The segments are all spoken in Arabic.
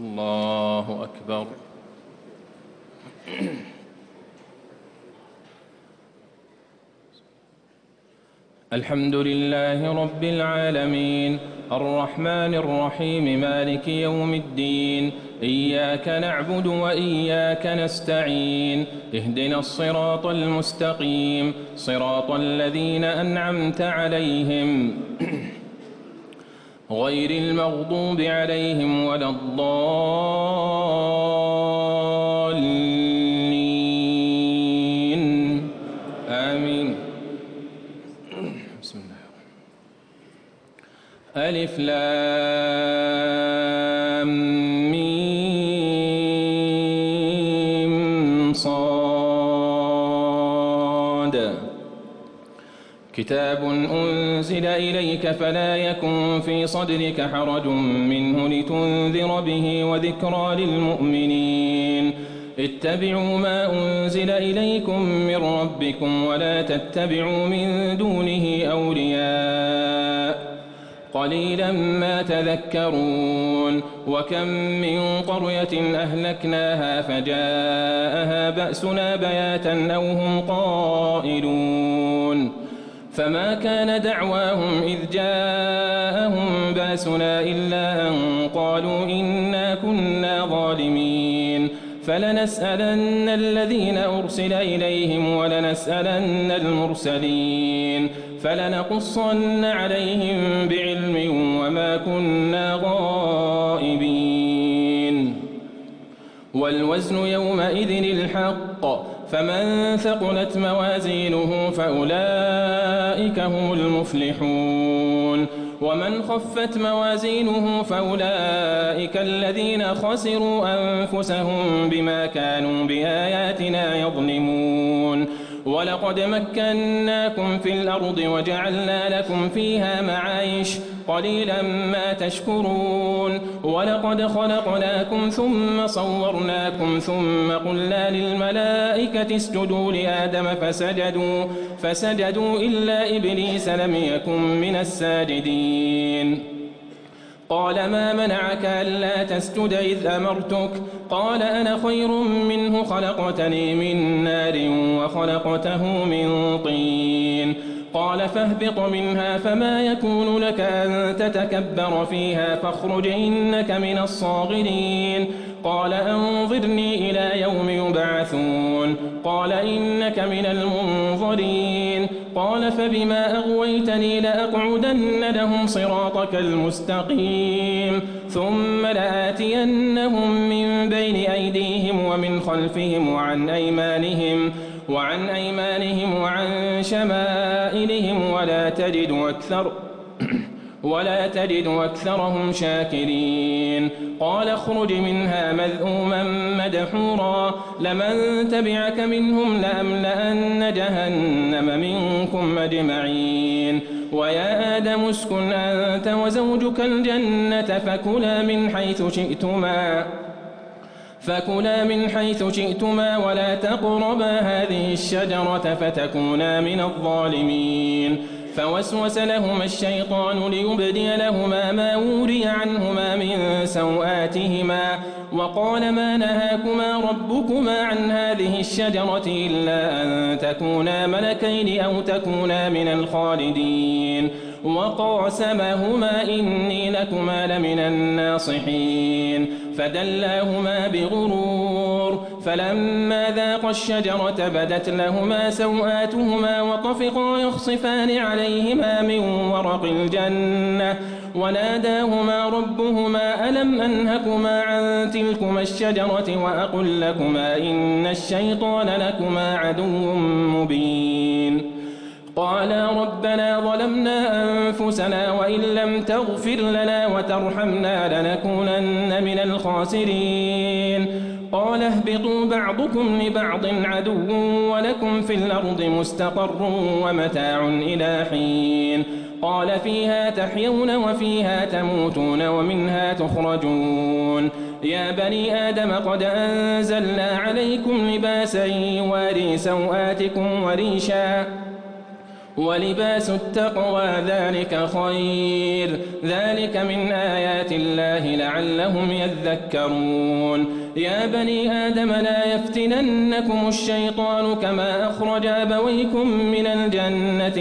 الله أكبر. الحمد لله رب العالمين الرحمن الرحيم مالك يوم الدين إياك نعبد وإياك نستعين اهدنا الصراط المستقيم صراط الذين أنعمت عليهم غير المغضوب عليهم ولا الضالين آمين. بسم الله. ألف لام ميم صاد كتاب أنزل إليك فلا يكن في صدرك حرج منه لتنذر به وذكرى للمؤمنين. اتبعوا ما أنزل إليكم من ربكم ولا تتبعوا من دونه أولياء قليلا ما تذكرون. وكم من قرية أهلكناها فجاءها بأسنا بياتا أو هم قائلون فما كان دعواهم إذ جاءهم بأسنا إلا أن قالوا إنا كنا ظالمين. فلنسألن الذين أرسل إليهم ولنسألن المرسلين فلنقصن عليهم بعلم وما كنا غائبين. والوزن يومئذ الحق فمن ثقلت موازينه فأولئك هم المفلحون ومن خفت موازينه فأولئك الذين خسروا أنفسهم بما كانوا بآياتنا يظلمون. ولقد مكناكم في الأرض وجعلنا لكم فيها معايش قليلا ما تشكرون. ولقد خلقناكم ثم صورناكم ثم قلنا للملائكة اسجدوا لآدم فسجدوا إلا إبليس لم يكن من الساجدين. قال ما منعك ألا تسجد إذ أمرتك قال أنا خير منه خلقتني من نار وخلقته من طين. قال فاهبط منها فما يكون لك أن تتكبر فيها فاخرج إنك من الصاغرين. قال أنظرني إلى يوم يبعثون قال إنك من المنظرين. قال فبما أغويتني لأقعدن لهم صراطك المستقيم ثم لآتينهم من بين أيديهم ومن خلفهم وعن أيمانهم وعن شمائلهم ولا تجد أكثرهم شاكرين. قال اخرج منها مذءوما مدحورا لمن تبعك منهم لأملأن جهنم منكم أجمعين. ويا آدم اسكن أنت وزوجك الجنة فكلا من حيث شئتما ولا تقربا هذه الشجرة فتكونا من الظالمين. فوسوس لهما الشيطان ليبدي لهما ما وري عنهما من سوآتهما وقال ما نهاكما ربكما عن هذه الشجرة إلا أن تكونا ملكين أو تكونا من الخالدين. وقاسمهما إني لكما لمن الناصحين فدلاهما بغرور فلما ذاقا الشجرة بدت لهما سوآتهما وطفقا يخصفان عليهما من ورق الجنة وناداهما ربهما ألم أنهكما عن تلكما الشجرة وأقل لكما إن الشيطان لكما عدو مبين. قالا ربنا ظلمنا أنفسنا وإن لم تغفر لنا وترحمنا لنكونن من الخاسرين. قال اهبطوا بعضكم لبعض عدو ولكم في الأرض مستقر ومتاع إلى حين. قال فيها تحيون وفيها تموتون ومنها تخرجون. يا بني آدم قد أنزلنا عليكم لباسا يواري سوآتكم ولباس التقوى ذلك خير ذلك من آيات الله لعلهم يذكرون يا بني آدم لا يفتننكم الشيطان كما أخرج أبويكم من الجنة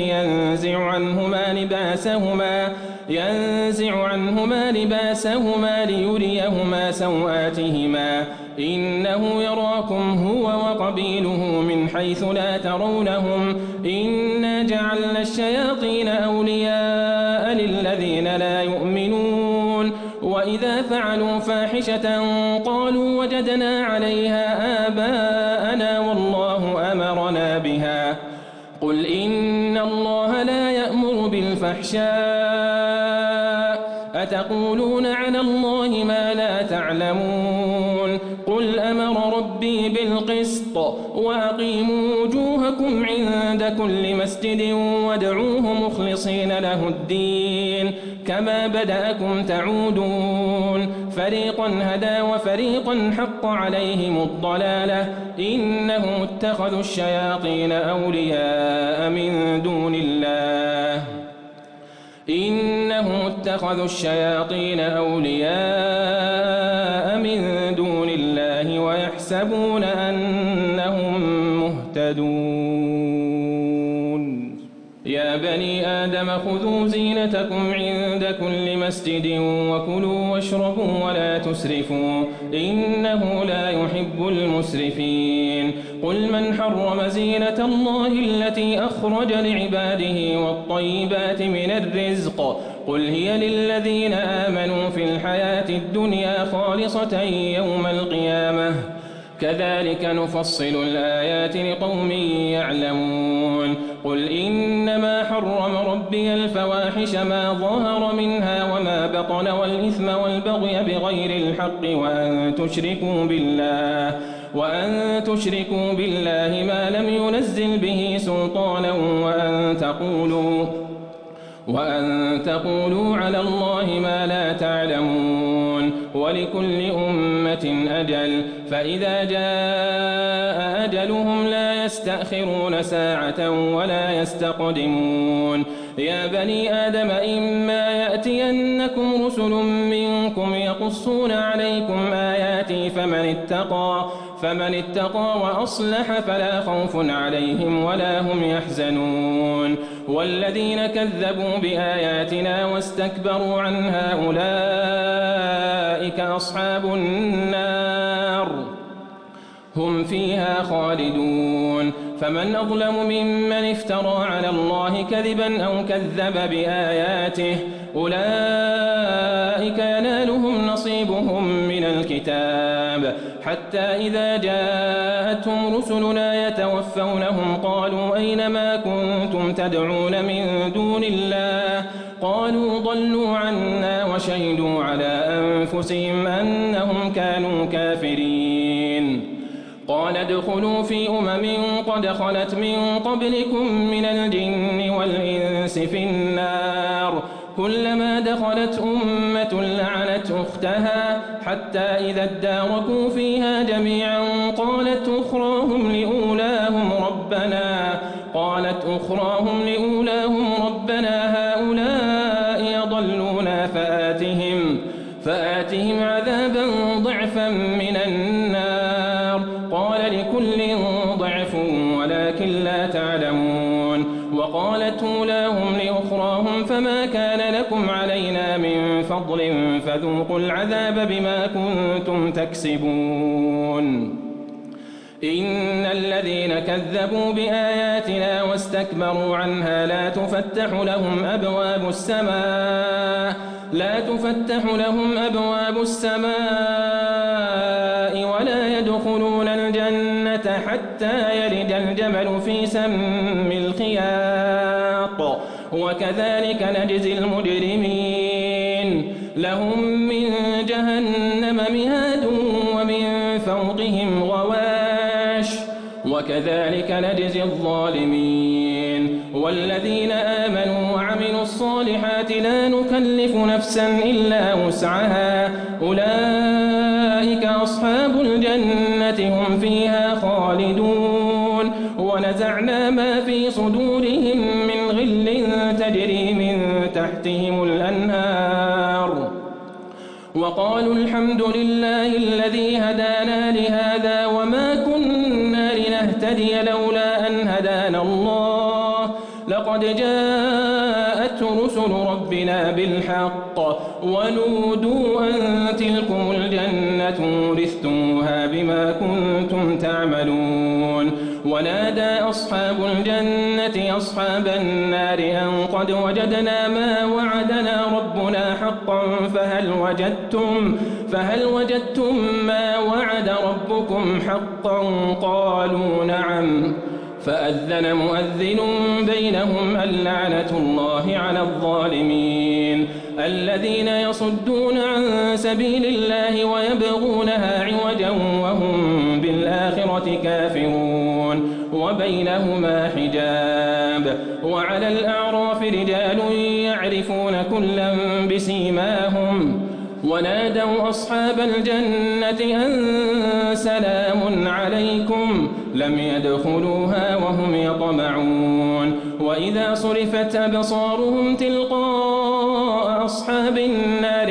ينزع عنهما لباسهما ليريهما سوآتهما إنه يراكم هو وقبيله من حيث لا ترونهم إنا جعلنا الشياطين أولياء للذين لا يؤمنون وإذا فعلوا فاحشة قالوا وجدنا عليها آباءنا والله أمرنا بها قل إن الله لا يأمر بالفحشاء أتقولون على الله ما لا تعلمون قل أمر ربي بالقسط وأقيموا وجوهكم عند كل مسجد وادعوه مخلصين له الدين كما بدأكم تعودون فريقا هدى وفريقا حق عليهم الضلالة إنهم اتخذوا الشياطين أولياء من دون الله ويحسبون أنهم مهتدون يا بني آدم خذوا زينتكم عند كل مسجد وكلوا واشربوا ولا تسرفوا إنه لا يحب المسرفين قل من حرم زينة الله التي أخرج لعباده والطيبات من الرزق قل هي للذين آمنوا في الحياة الدنيا خالصة يوم القيامة كذلك نفصل الآيات لقوم يعلمون قل إنما حرم ربي الفواحش ما ظهر منها وما بطن والإثم والبغي بغير الحق وأن تشركوا بالله ما لم ينزل به سلطانا وأن تقولوا على الله ما لا تعلمون ولكل أمة أجل فإذا جاء أجلهم لا يستأخرون ساعة ولا يستقدمون يا بني آدم إما يأتينكم رسل منكم يقصون عليكم آياتي فمن اتقى وأصلح فلا خوف عليهم ولا هم يحزنون والذين كذبوا بآياتنا واستكبروا عنها أولئك أصحاب النار هم فيها خالدون فمن أظلم ممن افترى على الله كذبا أو كذب بآياته أولئك ينالهم نصيبهم من الكتاب حتى إذا جاءتهم رسلنا يتوفونهم قالوا أين ما كنتم تدعون من دون الله قالوا ضلوا عنا وشهدوا على أنفسهم أنهم كانوا كافرين قال ادخلوا في قد خلت من قبلكم من الجن والإنس في النار كلما دخلت أمة لعنت أختها حتى إذا اداركوا فيها جميعا قالت أخراهم لأولاهم ربنا هؤلاء يضلونا فآتهم عذابا ضعفا من النار قال لكل ضعف ولكن لا تعلمون وقالت أولاهم لأخراهم فما كان لكم علينا من فضل فذوقوا العذاب بما كنتم تكسبون إن الذين كذبوا بآياتنا واستكبروا عنها لا تفتح لهم أبواب السماء ولا يدخلون الجنة حتى يلج الجمل في سم الخياط وكذلك نجزي المجرمين لهم من جهنم مهاد ومن فوقهم غواش وكذلك نجزي الظالمين والذين آمنوا وعملوا الصالحات لا نكلف نفسا إلا وسعها أولئك أصحاب الجنة هم فيها خالدون ونزعنا ما في صدورهم من تجري من تحتهم الأنهار وقالوا الحمد لله الذي هدانا لهذا وما كنا لنهتدي لولا أن هدانا الله لقد جاءت رسل ربنا بالحق ونودوا أن تلكم الجنة ورثتموها بما كنتم تعملون ونادى أصحاب الجنة أصحاب النار أن قد وجدنا ما وعدنا ربنا حقا فهل وجدتم ما وعد ربكم حقا قالوا نعم فأذن مؤذن بينهم اللعنة الله على الظالمين الذين يصدون عن سبيل الله ويبغونها عوجا وهم بالآخرة كافرون وبينهما حجاب وعلى الأعراف رجال يعرفون كلا بسيماهم ونادوا أصحاب الجنة أن سلام عليكم لم يدخلوها وهم يطمعون وإذا صرفت أبصارهم تلقاء أصحاب النار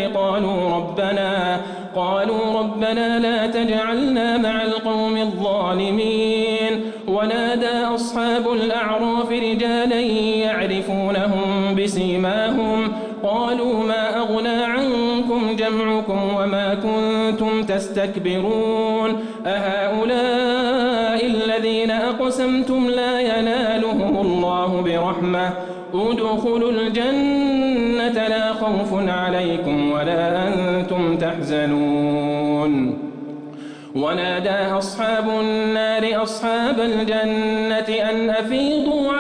قالوا ربنا لا تجعلنا مع القوم الظالمين ونادى أصحاب الأعراف رجالا يعرفونهم بسيماهم قالوا ما أغنى عنكم جمعكم وما كنتم تستكبرون أهؤلاء الذين أقسمتم لا ينالهم الله برحمة ادخلوا الجنة لا خوف عليكم ولا أنتم تحزنون ونادى أصحاب النار أصحاب الجنة أن أفيضوا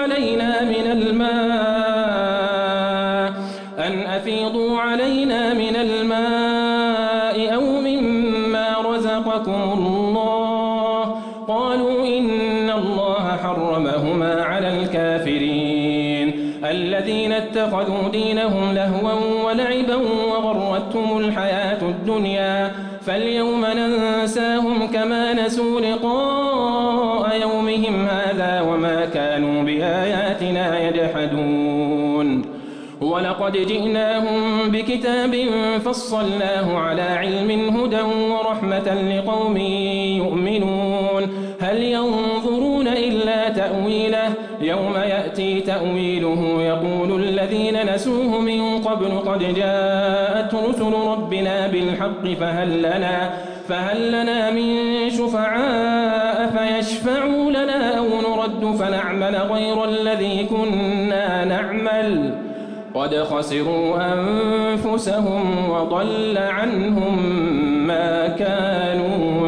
علينا من الماء أو مما رزقكم الله قالوا إن الله حرمهما على الكافرين الذين اتخذوا دينهم لهوا ولعبا وغرتهم الحياة الدنيا فاليوم ننساهم كما نسوا لقاء يومهم هذا وما كانوا بآياتنا يجحدون ولقد جئناهم بكتاب فصلناه على علم هدى ورحمة لقوم يؤمنون هل ينظرون إلا تأويله يوم يأتي تأويله يقول الذين نسوه من قبل قد جاءت رسل ربنا بالحق فهل لنا من شفعاء فيشفعوا لنا أو نرد فنعمل غير الذي كنا نعمل قد خسروا أنفسهم وضل عنهم ما كانوا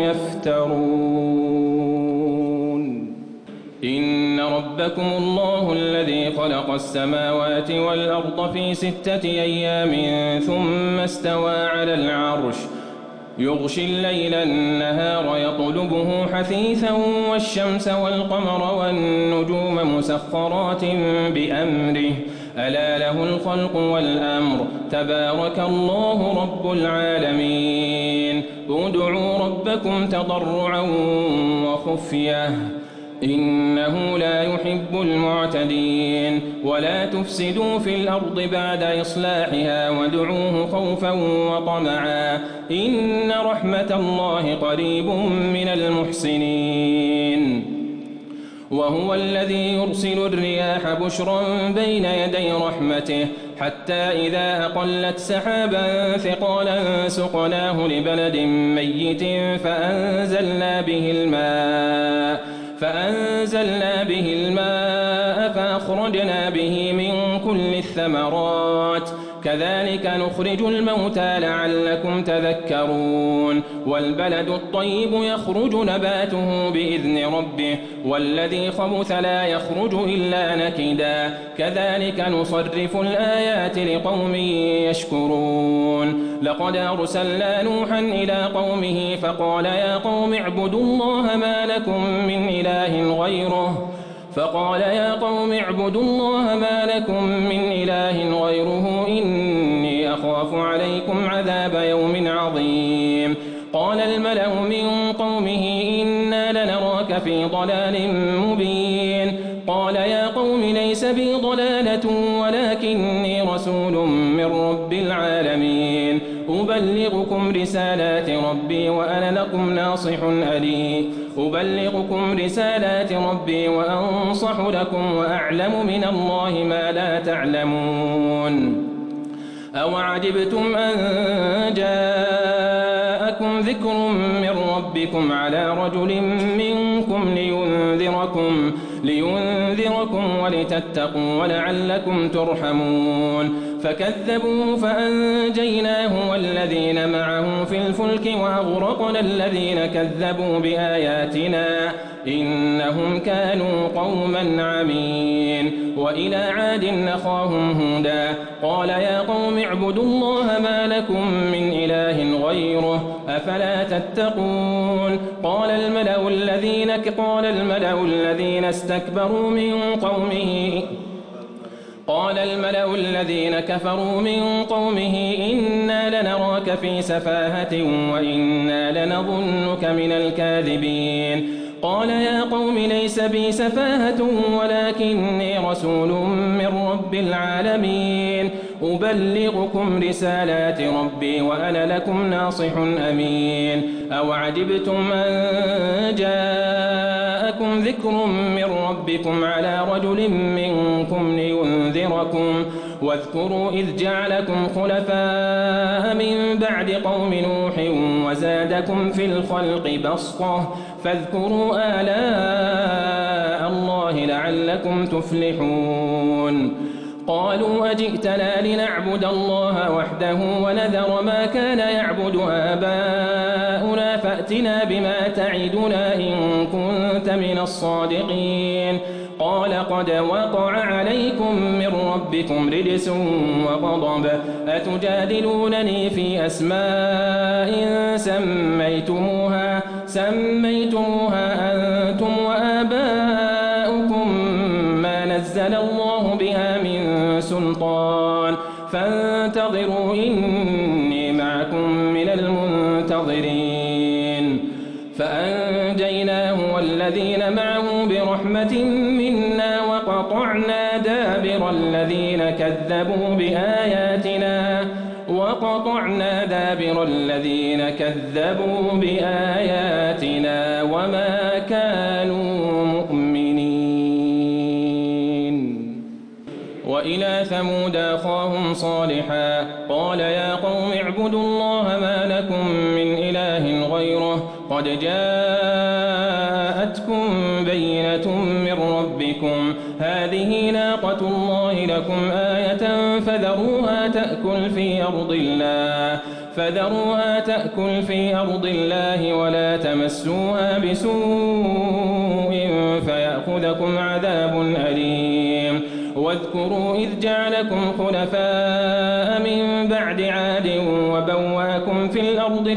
يفترون إن ربكم الله الذي خلق السماوات والأرض في 6 أيام ثم استوى على العرش يغشي الليل النهار يطلبه حثيثا والشمس والقمر والنجوم مسخرات بأمره ألا له الخلق والأمر تبارك الله رب العالمين ادعوا ربكم تضرعا وخفية إنه لا يحب المعتدين ولا تفسدوا في الأرض بعد إصلاحها وادعوه خوفا وطمعا إن رحمة الله قريب من المحسنين وهو الذي يرسل الرياح بشرا بين يدي رحمته حتى إذا أقلت سحابا ثقالا سقناه لبلد ميت فأنزلنا به الماء فأخرجنا به من كل الثمرات كذلك نخرج الموتى لعلكم تذكرون والبلد الطيب يخرج نباته بإذن ربه والذي خبث لا يخرج إلا نكدا كذلك نصرف الآيات لقوم يشكرون لقد أرسلنا نوحا إلى قومه فقال يا قوم اعبدوا الله ما لكم من إله غيره إني أخاف عليكم عذاب يوم عظيم قال الملأ من قومه إنا لنراك في ضلال مبين قال يا قوم ليس بي ضلالة ولكني رسول من رب العالمين أبلغكم رسالات ربي وأنا لكم ناصح أليم أبلغكم رسالات ربي وأنصح لكم وأعلم من الله ما لا تعلمون أوعجبتم أن جاءكم ذكر من ربكم على رجل منكم لينذركم ولتتقوا ولعلكم ترحمون فكذبوا فأنجيناه والذين معه في الفلك وأغرقنا الذين كذبوا بآياتنا إنهم كانوا قوما عمين وإلى عاد أخاهم هودا قال يا قوم اعبدوا الله ما لكم من إله غيره أفلا تتقون قال الملأ الذين كفروا من قومه إنا لنراك في سفاهة وإنا لنظنك من الكاذبين قال يا قوم ليس بي سفاهة ولكني رسول من رب العالمين أبلغكم رسالات ربي وأنا لكم ناصح أمين أوعجبتم أن جاءكم ذكر من ربكم على رجل منكم لينذركم واذكروا إذ جعلكم خلفاء من بعد قوم نوح وزادكم في الخلق بسطة فاذكروا آلاء الله لعلكم تفلحون قالوا أجئتنا لنعبد الله وحده ونذر ما كان يعبد آباؤنا فأتنا بما تعدنا إن كنت من الصادقين قال قد وقع عليكم من ربكم رجس وغضب أتجادلونني في أسماء سميتموها أنتم وآباؤكم ما نزل الله بها من سلطان فانتظروا إني معكم من المنتظرين فأنجيناه والذين معه برحمة منا وقطعنا دابر الذين كذبوا بآياتنا وما كانوا مؤمنين وإلى ثمود أخاهم صالحا قال يا قوم اعبدوا الله ما لكم من إله غيره قد جاءتكم بينة من ربكم هذه ناقة الله لكم آية فذروها تأكل في أرض الله ولا تمسوها بسوء فيأخذكم عذاب أليم واذكروا إذ جعلكم خلفاء من بعد عاد وبواكم في الأرض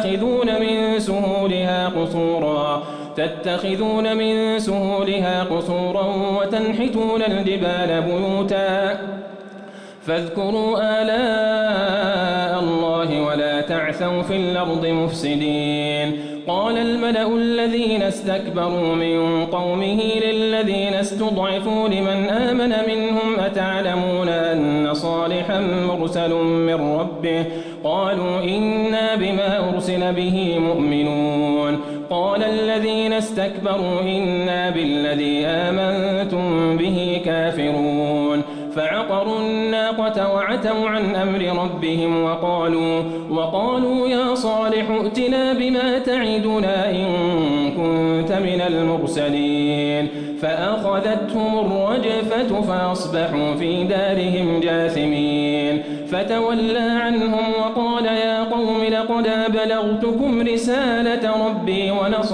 تتخذون من سهولها قصورا وتنحتون الجبال بيوتا فاذكروا آلاء الله ولا تعثوا في الأرض مفسدين قال الملأ الذين استكبروا من قومه للذين استضعفوا لمن آمن منهم أتعلمون أن صالحا مرسل من ربه قالوا إنا بما أرسل به مؤمنون قال الذين استكبروا إنا بالذي آمنتم به كافرون فعقروا الناقة وعتوا عن أمر ربهم وقالوا يا صالح ائتنا بما تعدنا إن كنت من المرسلين فأخذتهم الرجفة فأصبحوا في دارهم جاثمين فتولى عنهم وقال يا قوم لقد أبلغتكم رسالة ربي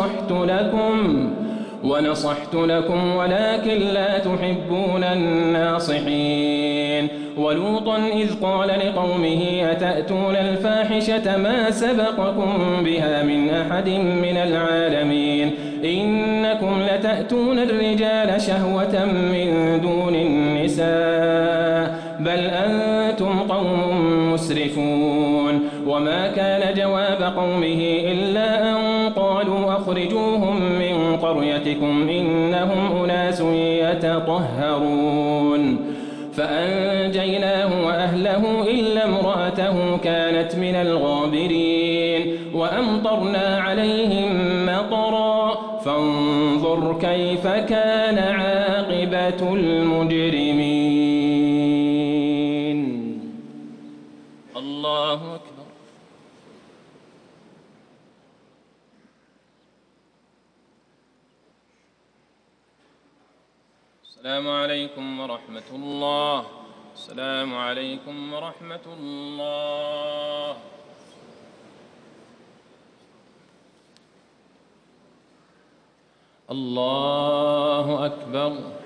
ونصحت لكم ولكن لا تحبون الناصحين ولوطا إذ قال لقومه أتأتون الفاحشة ما سبقكم بها من أحد من العالمين إنكم لتأتون الرجال شهوة من دون النساء بل أنتم قوم مسرفون وما كان جواب قومه إلا أن قالوا أخرجوهم من قريتكم إنهم أناس يتطهرون فأنجيناه وأهله إلا امرأته كانت من الغابرين وأمطرنا عليهم مطرا فانظر كيف كان عاقبة المجرمين. الله أكبر. السلام عليكم ورحمة الله. السلام عليكم ورحمة الله. الله أكبر.